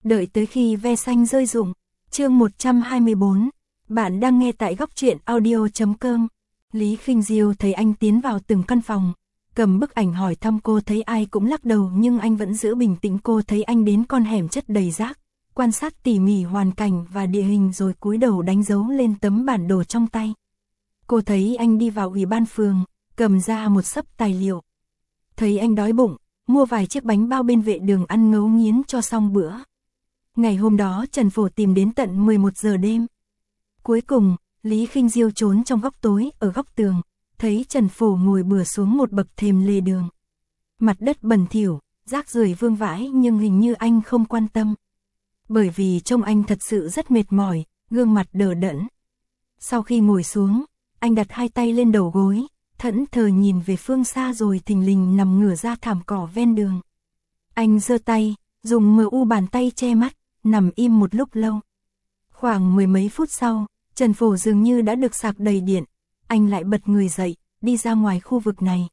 Đợi tới khi ve xanh rơi rụng. Chương 124. Bạn đang nghe tại góc truyện audio.com. Lý Khinh Diêu thấy anh tiến vào từng căn phòng, cầm bức ảnh hỏi thăm cô, thấy ai cũng lắc đầu nhưng anh vẫn giữ bình tĩnh. Cô thấy anh đến con hẻm chất đầy rác, quan sát tỉ mỉ hoàn cảnh và địa hình rồi cúi đầu đánh dấu lên tấm bản đồ trong tay. Cô thấy anh đi vào ủy ban phường, cầm ra một xấp tài liệu. Thấy anh đói bụng, mua vài chiếc bánh bao bên vệ đường ăn ngấu nghiến cho xong bữa. Ngày hôm đó Trần Phổ tìm đến tận 11 giờ đêm. Cuối cùng, Lý Khinh Diêu trốn trong góc tối ở góc tường, thấy Trần Phổ ngồi bừa xuống một bậc thềm lề đường. Mặt đất bẩn thỉu, rác rưởi vương vãi nhưng hình như anh không quan tâm. Bởi vì trông anh thật sự rất mệt mỏi, gương mặt đờ đẫn. Sau khi ngồi xuống, anh đặt hai tay lên đầu gối, thẫn thờ nhìn về phương xa rồi thình lình nằm ngửa ra thảm cỏ ven đường. Anh giơ tay, dùng mu bàn tay che mắt, nằm im một lúc lâu. Khoảng mười mấy phút sau, Trần Phổ dường như đã được sạc đầy điện, anh lại bật người dậy, đi ra ngoài khu vực này.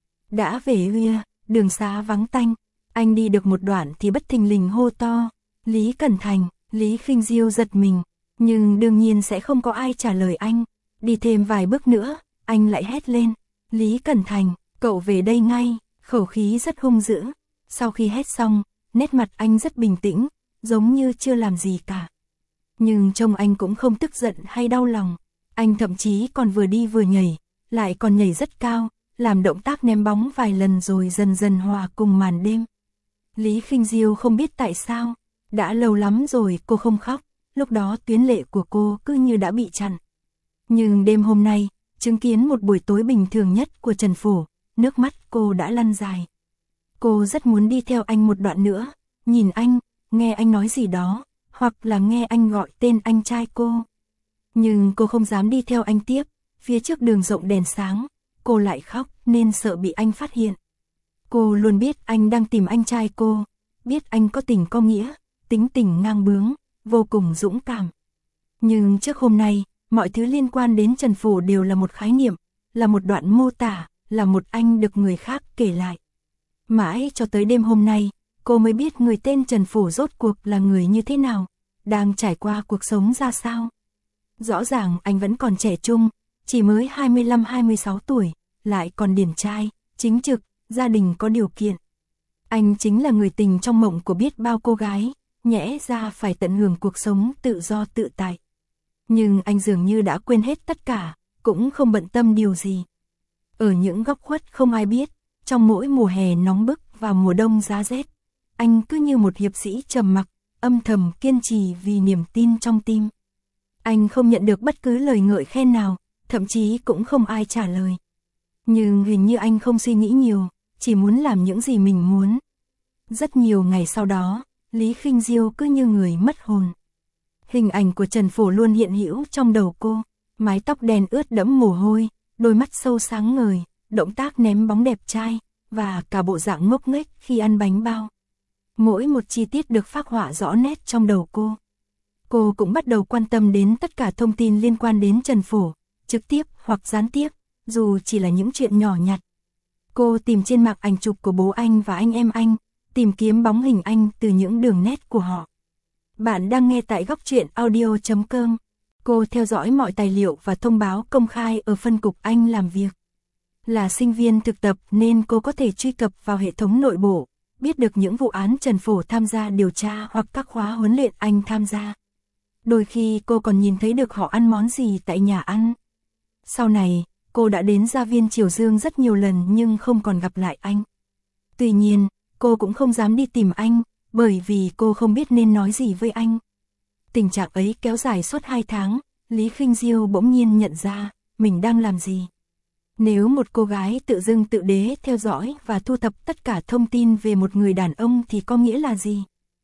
Đã về khuya, đường xá vắng tanh, anh đi được một đoạn thì bất thình lình hô to, Lý Cẩn Thành. Lý Khinh Diêu giật mình, nhưng đương nhiên sẽ không có ai trả lời anh. Đi thêm vài bước nữa, anh lại hét lên, Lý Cẩn Thành, cậu về đây ngay, khẩu khí rất hung dữ. Sau khi hét xong, nét mặt anh rất bình tĩnh, giống như chưa làm gì cả. Nhưng trông anh cũng không tức giận hay đau lòng, anh thậm chí còn vừa đi vừa nhảy, lại còn nhảy rất cao, làm động tác ném bóng vài lần rồi dần dần hòa cùng màn đêm. Lý Khinh Diêu không biết tại sao, đã lâu lắm rồi cô không khóc, lúc đó tuyến lệ của cô cứ như đã bị chặn. Nhưng đêm hôm nay, chứng kiến một buổi tối bình thường nhất của Trần Phổ, nước mắt cô đã lăn dài. Cô rất muốn đi theo anh một đoạn nữa, nhìn anh, nghe anh nói gì đó, hoặc là nghe anh gọi tên anh trai cô. Nhưng cô không dám đi theo anh tiếp, phía trước đường rộng đèn sáng, cô lại khóc nên sợ bị anh phát hiện. Cô luôn biết anh đang tìm anh trai cô, biết anh có tình có nghĩa, tính tình ngang bướng, vô cùng dũng cảm. Nhưng trước hôm nay, mọi thứ liên quan đến Trần Phổ đều là một khái niệm, là một đoạn mô tả, là một anh được người khác kể lại. Mãi cho tới đêm hôm nay, cô mới biết người tên Trần Phổ rốt cuộc là người như thế nào, đang trải qua cuộc sống ra sao. Rõ ràng anh vẫn còn trẻ trung, chỉ mới 25-26 tuổi, lại còn điển trai, chính trực, gia đình có điều kiện. Anh chính là người tình trong mộng của biết bao cô gái, nhẽ ra phải tận hưởng cuộc sống tự do tự tại. Nhưng anh dường như đã quên hết tất cả, cũng không bận tâm điều gì. Ở những góc khuất không ai biết, trong mỗi mùa hè nóng bức và mùa đông giá rét, anh cứ như một hiệp sĩ trầm mặc, âm thầm kiên trì vì niềm tin trong tim. Anh không nhận được bất cứ lời ngợi khen nào, thậm chí cũng không ai trả lời. Nhưng hình như anh không suy nghĩ nhiều, chỉ muốn làm những gì mình muốn. Rất nhiều ngày sau đó, Lý Khinh Diêu cứ như người mất hồn. Hình ảnh của Trần Phổ luôn hiện hữu trong đầu cô, mái tóc đen ướt đẫm mồ hôi, đôi mắt sâu sáng ngời, động tác ném bóng đẹp trai, và cả bộ dạng ngốc nghếch khi ăn bánh bao. Mỗi một chi tiết được phác họa rõ nét trong đầu cô. Cô cũng bắt đầu quan tâm đến tất cả thông tin liên quan đến Trần Phổ, trực tiếp hoặc gián tiếp, dù chỉ là những chuyện nhỏ nhặt. Cô tìm trên mạng ảnh chụp của bố anh và anh em anh, tìm kiếm bóng hình anh từ những đường nét của họ. Bạn đang nghe tại góc truyện audio.com. Cô theo dõi mọi tài liệu và thông báo công khai ở phân cục anh làm việc. Là sinh viên thực tập nên cô có thể truy cập vào hệ thống nội bộ, biết được những vụ án Trần Phổ tham gia điều tra hoặc các khóa huấn luyện anh tham gia. Đôi khi cô còn nhìn thấy được họ ăn món gì tại nhà ăn. Sau này, cô đã đến Gia Viên Triều Dương rất nhiều lần nhưng không còn gặp lại anh. Tuy nhiên, cô cũng không dám đi tìm anh, bởi vì cô không biết nên nói gì với anh. Tình trạng ấy kéo dài suốt 2 tháng, Lý Khinh Diêu bỗng nhiên nhận ra, mình đang làm gì. Nếu một cô gái tự dưng tự đế theo dõi và thu thập tất cả thông tin về một người đàn ông thì có nghĩa là gì?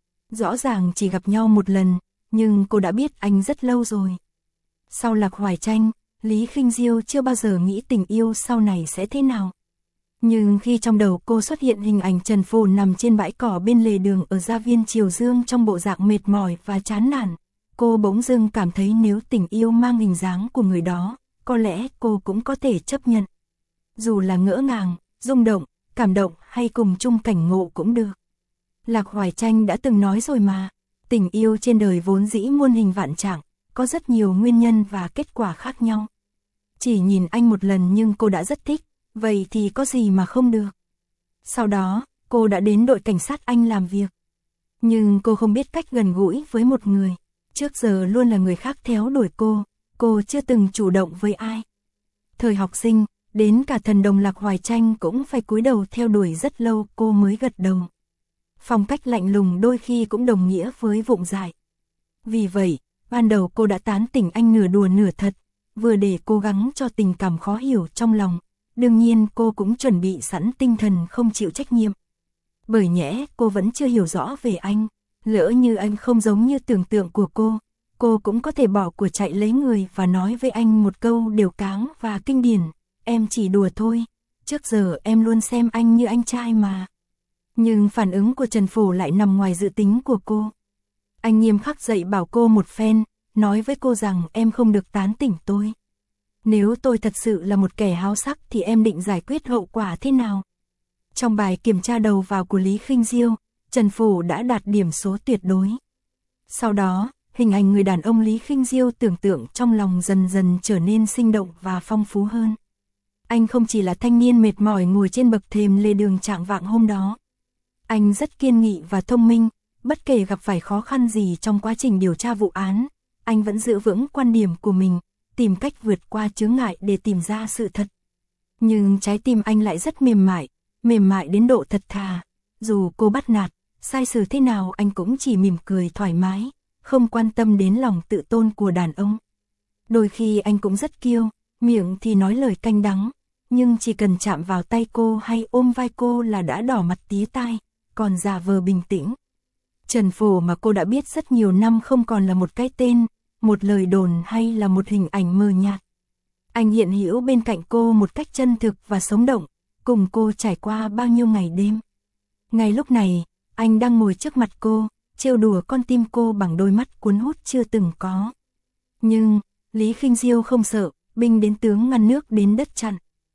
Rõ ràng chỉ gặp nhau một lần, nhưng cô đã biết anh rất lâu rồi. Sau Lạc Hoài Tranh, Lý Khinh Diêu chưa bao giờ nghĩ tình yêu sau này sẽ thế nào. Nhưng khi trong đầu cô xuất hiện hình ảnh Trần Phổ nằm trên bãi cỏ bên lề đường ở Gia Viên Triều Dương trong bộ dạng mệt mỏi và chán nản, cô bỗng dưng cảm thấy nếu tình yêu mang hình dáng của người đó, có lẽ cô cũng có thể chấp nhận. Dù là ngỡ ngàng, rung động, cảm động hay cùng chung cảnh ngộ cũng được. Lạc Hoài Tranh đã từng nói rồi mà, Tình yêu trên đời vốn dĩ muôn hình vạn trạng, có rất nhiều nguyên nhân và kết quả khác nhau. Chỉ nhìn anh một lần nhưng cô đã rất thích, vậy thì có gì mà không được. Sau đó, cô đã đến đội cảnh sát Anh làm việc. Nhưng cô không biết cách gần gũi với một người. Trước giờ luôn là người khác theo đuổi cô chưa từng chủ động với ai. Thời học sinh, đến cả thần đồng Lạc Hoài Tranh cũng phải cúi đầu theo đuổi rất lâu cô mới gật đầu. Phong cách lạnh lùng đôi khi cũng đồng nghĩa với vụng dại. Vì vậy, ban đầu cô đã tán tỉnh anh nửa đùa nửa thật, vừa để cố gắng cho tình cảm khó hiểu trong lòng. Đương nhiên cô cũng chuẩn bị sẵn tinh thần không chịu trách nhiệm. Bởi nhẽ cô vẫn chưa hiểu rõ về anh, lỡ như anh không giống như tưởng tượng của cô cũng có thể bỏ của chạy lấy người và nói với anh một câu đều cáng và kinh điển, em chỉ đùa thôi, trước giờ em luôn xem anh như anh trai mà. Nhưng phản ứng của Trần Phổ lại nằm ngoài dự tính của cô. Anh nghiêm khắc dạy bảo cô một phen, nói với cô rằng em không được tán tỉnh tôi. Nếu tôi thật sự là một kẻ háo sắc thì em định giải quyết hậu quả thế nào? Trong bài kiểm tra đầu vào của Lý Khinh Diêu, Trần Phổ đã đạt điểm số tuyệt đối. Sau đó, hình ảnh người đàn ông Lý Khinh Diêu tưởng tượng trong lòng dần dần trở nên sinh động và phong phú hơn. Anh không chỉ là thanh niên mệt mỏi ngồi trên bậc thềm lề đường chạng vạng hôm đó. Anh rất kiên nghị và thông minh, bất kể gặp phải khó khăn gì trong quá trình điều tra vụ án, anh vẫn giữ vững quan điểm của mình, tìm cách vượt qua chướng ngại để tìm ra sự thật. Nhưng trái tim anh lại rất mềm mại đến độ thật thà. Dù cô bắt nạt, sai xử thế nào anh cũng chỉ mỉm cười thoải mái, không quan tâm đến lòng tự tôn của đàn ông. Đôi khi anh cũng rất kiêu, miệng thì nói lời cay đắng, nhưng chỉ cần chạm vào tay cô hay ôm vai cô là đã đỏ mặt tía tai, còn giả vờ bình tĩnh. Trần Phổ mà cô đã biết rất nhiều năm không còn là một cái tên, một lời đồn hay là một hình ảnh mờ nhạt. Anh hiện hữu bên cạnh cô một cách chân thực và sống động, cùng cô trải qua bao nhiêu ngày đêm. Ngay lúc này, anh đang ngồi trước mặt cô, trêu đùa con tim cô bằng đôi mắt cuốn hút chưa từng có. Nhưng, Lý Khinh Diêu không sợ, binh đến tướng ngăn nước đến đất chặn.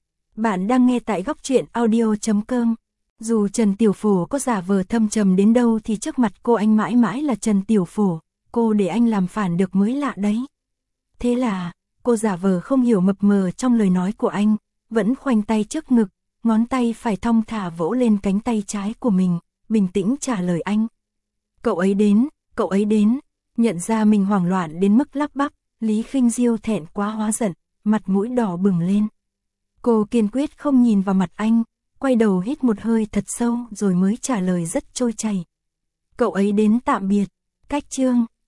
Bạn đang nghe tại góc truyện audio.com. Dù Trần Tiểu Phổ có giả vờ thâm trầm đến đâu thì trước mặt cô anh mãi mãi là Trần Tiểu Phổ, cô để anh làm phản được mới lạ đấy. Thế là, cô giả vờ không hiểu mập mờ trong lời nói của anh, vẫn khoanh tay trước ngực, ngón tay phải thong thả vỗ lên cánh tay trái của mình, bình tĩnh trả lời anh. Cậu ấy đến, nhận ra mình hoảng loạn đến mức lắp bắp, Lý Khinh Diêu thẹn quá hóa giận, mặt mũi đỏ bừng lên. Cô kiên quyết không nhìn vào mặt anh, quay đầu hít một hơi thật sâu rồi mới trả lời rất trôi chảy. Cậu ấy đến tạm biệt, cách chương.